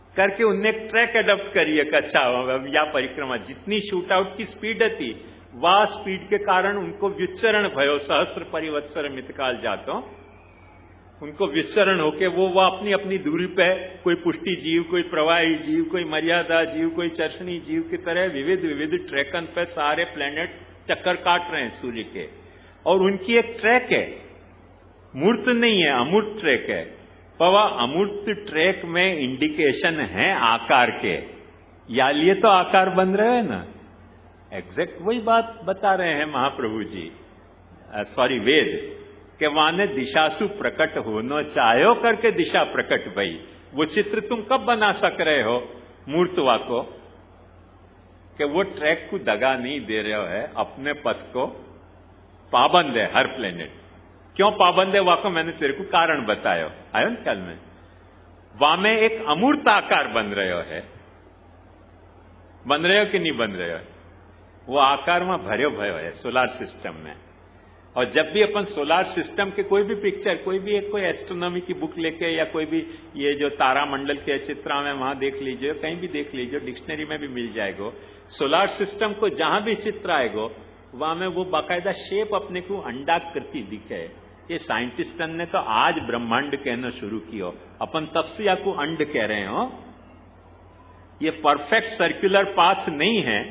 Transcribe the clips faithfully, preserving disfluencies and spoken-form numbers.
करके उनने एक ट्रैक एडॉप्ट करी है कि अच्छा या परिक्रमा जितनी शूट आउट की स्पीड थी वह स्पीड के कारण उनको विचरण भयो सहस्त्र परिवत्सर मितकाल जातो, उनको विचरण होके वो वह अपनी अपनी दूरी पे कोई पुष्टि जीव, कोई प्रवाही जीव, कोई मर्यादा जीव, कोई चर्षणी जीव की तरह विविध विविध ट्रैकन पे सारे प्लैनेट्स चक्कर काट रहे हैं सूर्य के, और उनकी एक ट्रैक है, मूर्त नहीं है, अमूर्त ट्रैक है। पर वह अमूर्त ट्रैक में इंडिकेशन है आकार के, या लिए तो आकार बन रहे हैं ना। एग्जैक्ट वही बात बता रहे हैं महाप्रभु जी, सॉरी वेद, के वाने दिशासु प्रकट होनो चाहो करके दिशा प्रकट भई। वो चित्र तुम कब बना सक रहे हो मूर्तवा को, कि वो ट्रैक को दगा नहीं दे रहे हो है, अपने पथ को पाबंद है हर प्लेनेट। क्यों पाबंद है वाको मैंने तेरे को कारण बतायो, आयो ना ख्याल में। वहां में एक अमूर्त आकार बन रहे हो है, बन रहे हो कि नहीं बन रहे हो, वो आकार में भर्यो भयो है सोलार सिस्टम में। और जब भी अपन सोलार सिस्टम के कोई भी पिक्चर, कोई भी एक कोई एस्ट्रोनॉमी की बुक लेके या कोई भी ये जो तारामंडल के चित्रा में वहां देख लीजिए, कहीं भी देख लीजिए, डिक्शनरी में भी मिल जाएगा। सोलार सिस्टम को जहां भी चित्र आएगा वहां में वो बाकायदा शेप अपने को अंडाकृति दिखे। ये साइंटिस्टन ने तो आज ब्रह्मांड कहना शुरू किया, अपन तब से आपको अंड कह रहे हो। ये परफेक्ट सर्कुलर पाथ नहीं है,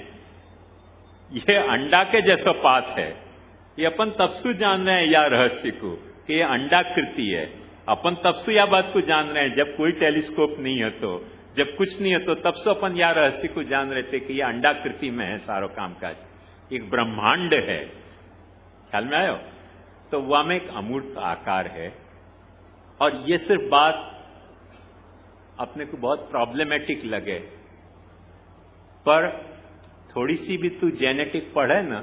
ये अंडा के जैसा पाथ है। ये अपन तबसु जान रहे हैं या रहस्य को कि ये अंडाकृति है। अपन तबसु या बात को जान रहे हैं जब कोई टेलीस्कोप नहीं है, तो जब कुछ नहीं है तो तब से अपन या रहस्य को जान रहे थे कि ये अंडाकृति में है सारो कामकाज, एक ब्रह्मांड है। ख्याल में आयो? तो वह में एक अमूर्त आकार है। और ये सिर्फ बात अपने को बहुत प्रॉब्लमेटिक लगे, पर थोड़ी सी भी तू जेनेटिक पढ़े ना,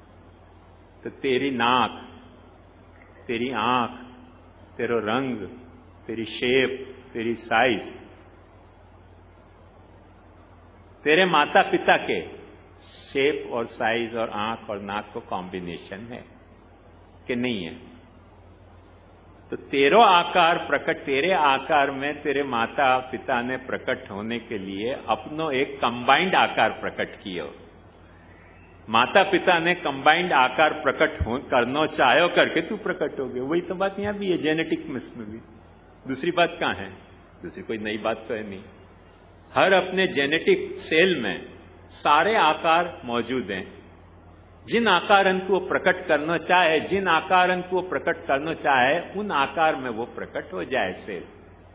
तो तेरी नाक, तेरी आंख, तेरा रंग, तेरी शेप, तेरी साइज, तेरे माता पिता के शेप और साइज और आंख और नाक को कॉम्बिनेशन है कि नहीं है? तो तेरो आकार प्रकट, तेरे आकार में तेरे माता पिता ने प्रकट होने के लिए अपनो एक कंबाइंड आकार प्रकट किया। माता पिता ने कंबाइंड आकार प्रकट हो करना चाहो करके तू प्रकट हो गया। वही तो बात यहां भी है जेनेटिक मिस में भी। दूसरी बात कहां है? दूसरी कोई नई बात तो है नहीं। हर अपने जेनेटिक सेल में सारे आकार मौजूद हैं। जिन आकारन को प्रकट करना चाहे, जिन आकारन को प्रकट करना चाहे, उन आकार में वो प्रकट हो जाए सेल।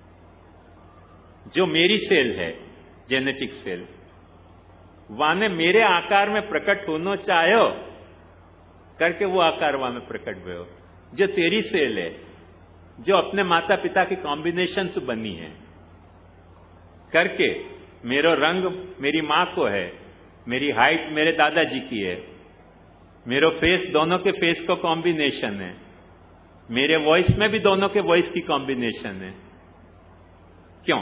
जो मेरी सेल है जेनेटिक सेल, वाने मेरे आकार में प्रकट होना चाहो करके वो आकार वहां में प्रकट भयो। जो तेरी सेल है, जो अपने माता पिता की कॉम्बिनेशन से बनी है करके, मेरा रंग मेरी मां को है, मेरी हाइट मेरे दादाजी की है, मेरा फेस दोनों के फेस का कॉम्बिनेशन है, मेरे वॉइस में भी दोनों के वॉइस की कॉम्बिनेशन है। क्यों?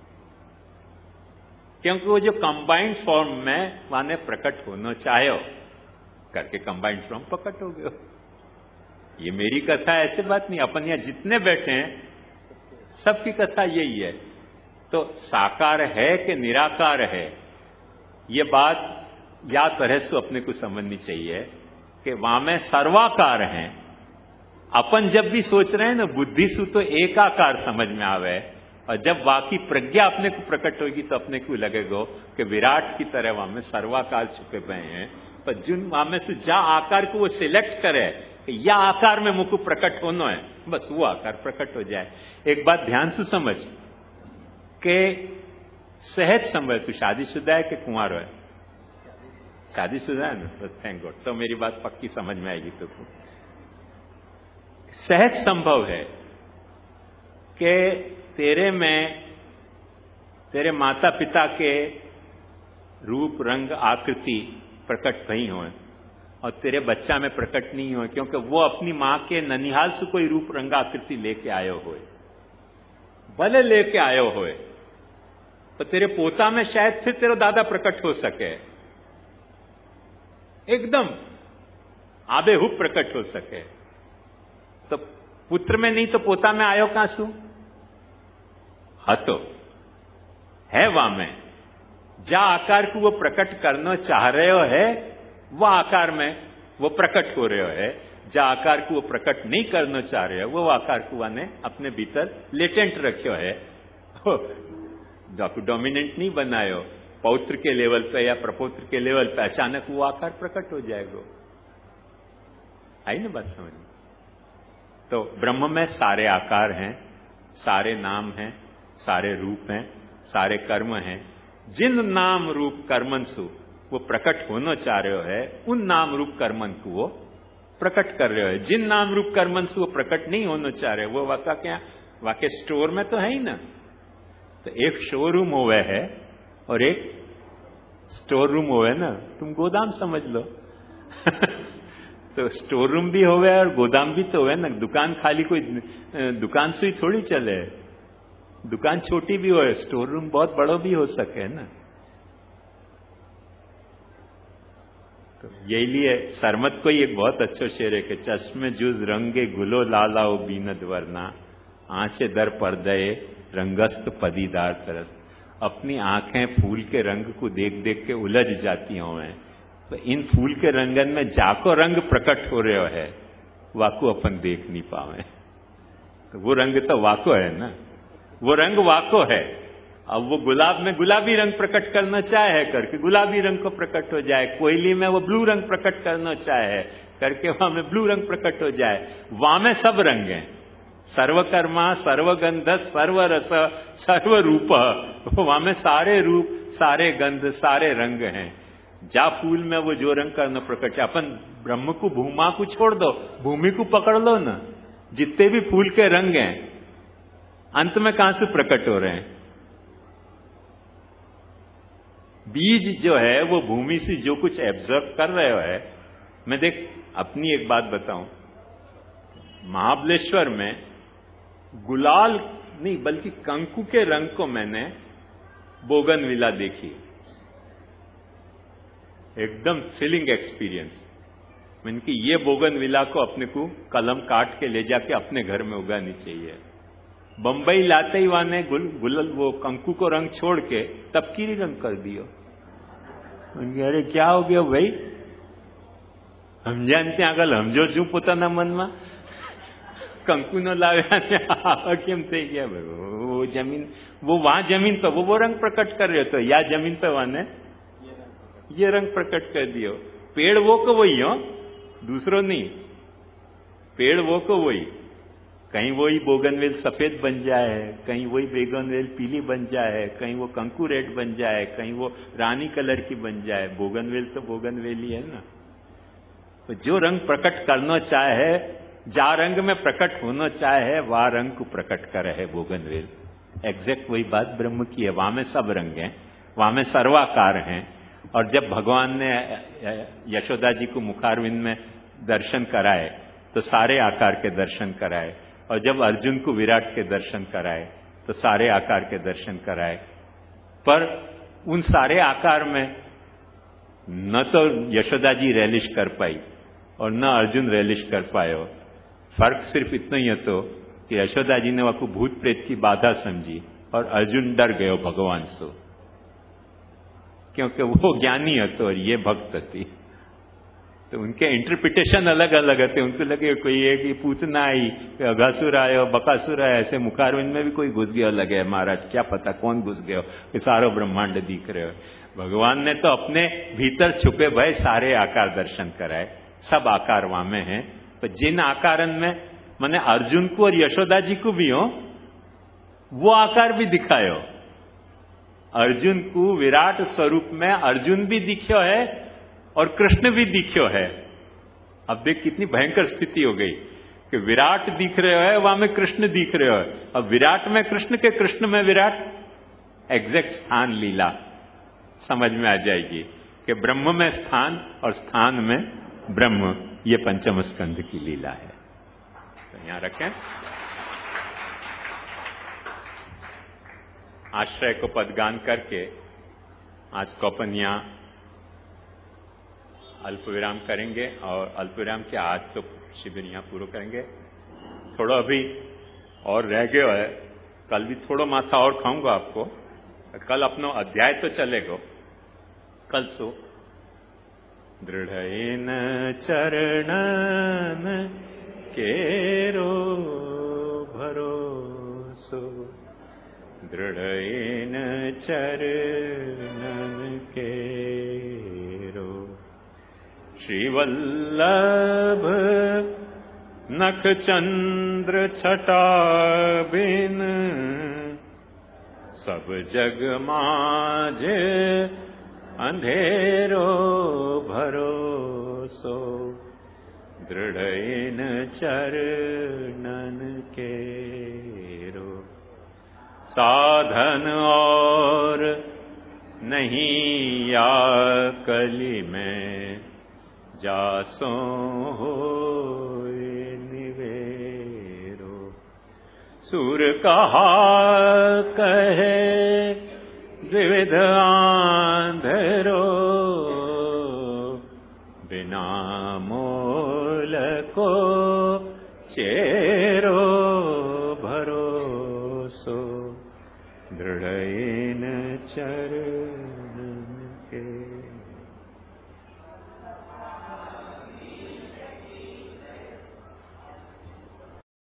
क्योंकि वो जो कंबाइंड फॉर्म में माने प्रकट होना चाहो करके कंबाइंड फॉर्म प्रकट हो गया। ये मेरी कथा है, ऐसे बात नहीं। अपन यहां जितने बैठे हैं सबकी कथा यही है। तो साकार है कि निराकार है, ये बात या तरह से अपने को समझनी चाहिए कि वहां में सर्वाकार हैं। अपन जब भी सोच रहे हैं ना बुद्धि से तो एकाकार समझ में आवे, और जब बाकी प्रज्ञा अपने को प्रकट होगी तो अपने को लगेगा कि विराट की तरह वहां में सर्वाकार छुपे हुए हैं। पर जिन वहां में से जा आकार को वो सिलेक्ट करे कि या आकार में मुझको प्रकट होना है, बस वो आकार प्रकट हो जाए। एक बात ध्यान से समझ कि सहज समझ, तू शादीशुदा है कि कुंवार है? शादीशुदा है ना, तो थैंक गॉड, तो मेरी बात पक्की समझ में आएगी। तो सहज संभव है कि तेरे में तेरे माता पिता के रूप रंग आकृति प्रकट नहीं हो और तेरे बच्चा में प्रकट नहीं हो, क्योंकि वो अपनी मां के ननिहाल से कोई रूप रंग आकृति लेके आयो होए, भले लेके आयो होए, तो तेरे पोता में शायद फिर तेरा दादा प्रकट हो सके, एकदम आबेहूब प्रकट हो सके। तो पुत्र में नहीं तो पोता में आयो कहां सु? हतो है वामे, जा आकार को वो प्रकट करना चाह रहे हो है वो आकार में वो प्रकट हो रहे हो है, जा आकार को वो प्रकट नहीं करना चाह रहे हो वो आकार को वाने अपने भीतर लेटेंट रखो है, डोमिनेंट नहीं बनायो, पौत्र के लेवल पे या प्रपौत्र के लेवल पे अचानक वो आकार प्रकट हो जाएगा। आई ना बात समझ में? तो ब्रह्म में सारे आकार हैं, सारे नाम हैं, सारे रूप हैं, सारे कर्म हैं। जिन नाम रूप कर्मंसु वो प्रकट होना चाह रहे हो है, उन नाम रूप कर्मन को वो प्रकट कर रहे हो है। जिन नाम रूप कर्मंसु वो प्रकट नहीं होना चाह रहे, वो वाका क्या वाके स्टोर में तो है ही ना। तो एक शोरूम होवे है और एक स्टोर रूम होवे ना, तुम गोदाम समझ लो। तो स्टोर रूम भी होवे और गोदाम भी तो होवे ना। दुकान खाली कोई दुकान से ही थोड़ी चले, दुकान छोटी भी हो, स्टोर रूम बहुत बड़ो भी हो सके ना। तो यही लिए सरमत को एक बहुत अच्छा शेर है कि चश्मे जुज रंगे गुलो लालाओ बीनद वरना, आंचे दर पर्दे रंगस्त पदीदार तरस। अपनी आंखें फूल के रंग को देख देख के उलझ जाती हैं, तो इन फूल के रंगन में जाको रंग प्रकट हो रहे है वाको अपन देख नहीं पावे। तो वो रंग तो वाको है ना, वो रंग वाको है। अब वो गुलाब में गुलाबी रंग प्रकट करना चाहे करके गुलाबी रंग को प्रकट हो जाए, कोयली में वो ब्लू रंग प्रकट करना चाहे करके वहां में ब्लू रंग प्रकट हो जाए। वहां में सब रंग हैं, सर्वकर्मा सर्वगंध सर्वरस सर्वरूप, वहां में सारे रूप सारे गंध सारे रंग हैं। जा फूल में वो जो रंग करना प्रकट है, अपन ब्रह्म को भूमा को छोड़ दो, भूमि को पकड़ लो ना, जितने भी फूल के रंग हैं अंत में कहां से प्रकट हो रहे हैं? बीज जो है वो भूमि से जो कुछ एब्जॉर्ब कर रहे हो है। मैं देख अपनी एक बात बताऊं, महाबलेश्वर में गुलाल नहीं बल्कि कंकु के रंग को मैंने बोगनविला देखी, एकदम थ्रिलिंग एक्सपीरियंस। मैंने कि ये बोगनविला को अपने को कलम काट के ले जाके अपने घर में उगानी चाहिए। बंबई लाते ही वाने गुल गुल वो कंकु को रंग छोड़ के तपकीरी रंग कर दियो। अरे क्या हो गया भाई, हम जानते આગળ સમજો છું પોતાના મનમાં, કંકુ નો લાવ્યા કેમ થઈ ગયા ભાઈ? वो जमीन वो वहां जमीन पे वो वो रंग प्रकट कर रहे हो, तो या जमीन पे वाने ये रंग प्रकट कर दियो। पेड़ वो को वही हो, दूसरो नहीं, पेड़ वो को वही। कहीं वही बोगनवेल सफेद बन जाए, कहीं वही बोगनवेल पीली बन जाए, कहीं वो कंकु रेड बन जाए, कहीं वो रानी कलर की बन जाए। बोगनवेल तो बोगनवेल ही है ना। तो जो रंग प्रकट करना चाहे, जा रंग में प्रकट होना चाहे, वह रंग को प्रकट करे है बोगनवेल। एग्जैक्ट वही बात ब्रह्म की है, वहां में सब रंग हैं, वहां में सर्वाकार हैं। और जब भगवान ने यशोदा जी को मुखारविंद में दर्शन कराए तो सारे आकार के दर्शन कराए, और जब अर्जुन को विराट के दर्शन कराए तो सारे आकार के दर्शन कराए। पर उन सारे आकार में न तो यशोदा जी रेलिश कर पाई और न अर्जुन रेलिश कर पायो। फर्क सिर्फ इतना ही तो कि यशोदा जी ने वह भूत प्रेत की बाधा समझी और अर्जुन डर गयो भगवान से, क्योंकि वो ज्ञानी हतो और ये भक्त थी। तो उनके इंटरप्रिटेशन अलग अलग थे। उनको लगे कोई एक ही पूतना आई, अघासुर आयो, बकासुर आया, ऐसे मुखारविंद में भी कोई घुस गया लगे। महाराज क्या पता कौन घुस गयो, ये सारो ब्रह्मांड दिख रहे हो। भगवान ने तो अपने भीतर छुपे भय सारे आकार दर्शन कराए, सब आकार वहां में है। तो जिन आकारन में मैंने अर्जुन को और यशोदा जी को भी हो वो आकार भी दिखायो। अर्जुन को विराट स्वरूप में अर्जुन भी दिख्यो है और कृष्ण भी दिख्यो है। अब देख कितनी भयंकर स्थिति हो गई कि विराट दिख रहे हो, वहां में कृष्ण दिख रहे हो। अब विराट में कृष्ण के कृष्ण में विराट, एग्जैक्ट स्थान लीला समझ में आ जाएगी कि ब्रह्म में स्थान और स्थान में ब्रह्म, ये पंचम स्कंध की लीला है। तो यहां रखें। आश्रय को पदगान करके आज को अपन यहां अल्प विराम करेंगे, और अल्प विराम के आज तो शिविर यहां पूरा करेंगे। थोड़ा अभी और रह गया है, कल भी थोड़ा माथा और खाऊंगा आपको, कल अपनो अध्याय तो चलेगो, कल सो दृढ़ चरणन केरो भरोसो, दृढ़ चरणन केरो। श्रीवल्लभ नख चंद्र छटा बिन, सब जग माझे अंधेरो भरोसो, दृढ़ चरणन केरो। साधन और नहीं या कली में, जासो होए निवेरो। सूर कहा कहे द्विविध आंधरो, बिना मोल को चे